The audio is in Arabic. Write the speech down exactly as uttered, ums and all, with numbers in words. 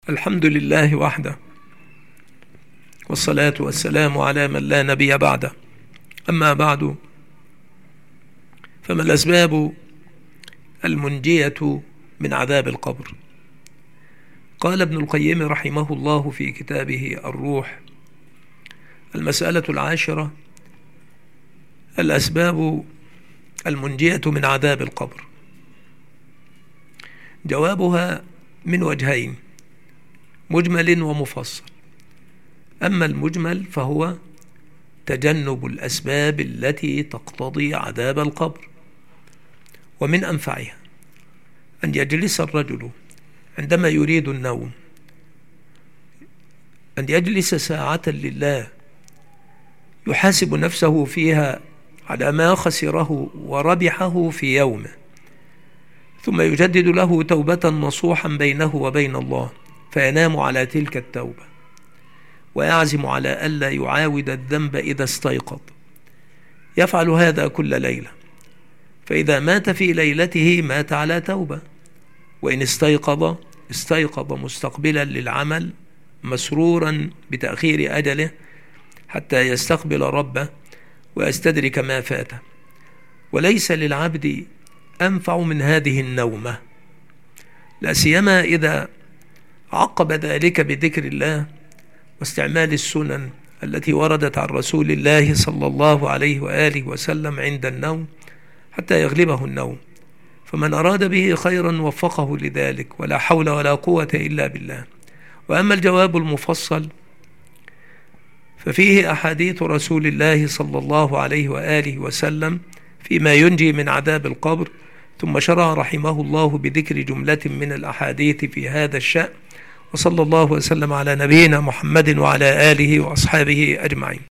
الحمد لله وحده، والصلاة والسلام على من لا نبي بعده. أما بعد، فما الأسباب المنجية من عذاب القبر؟ قال ابن القيم رحمه الله في كتابه الروح: المسألة العاشرة، الأسباب المنجية من عذاب القبر. جوابها من وجهين: مجمل ومفصل. أما المجمل فهو تجنب الأسباب التي تقتضي عذاب القبر، ومن أنفعها أن يجلس الرجل عندما يريد النوم، أن يجلس ساعة لله يحاسب نفسه فيها على ما خسره وربحه في يومه، ثم يجدد له توبة نصوحا بينه وبين الله، فينام على تلك التوبة ويعزم على ألا يعاود الذنب إذا استيقظ. يفعل هذا كل ليلة، فإذا مات في ليلته مات على توبة، وإن استيقظ استيقظ مستقبلا للعمل مسرورا بتأخير أجله حتى يستقبل ربه ويستدرك ما فاته. وليس للعبد أنفع من هذه النومة، لا سيما إذا عقب ذلك بذكر الله واستعمال السنن التي وردت عن رسول الله صلى الله عليه وآله وسلم عند النوم حتى يغلبه النوم. فمن أراد به خيرا وفقه لذلك، ولا حول ولا قوة إلا بالله. وأما الجواب المفصل ففيه أحاديث رسول الله صلى الله عليه وآله وسلم فيما ينجي من عذاب القبر، ثم شرع رحمه الله بذكر جملة من الأحاديث في هذا الشأن. وصلى الله وسلم على نبينا محمد وعلى آله وأصحابه أجمعين.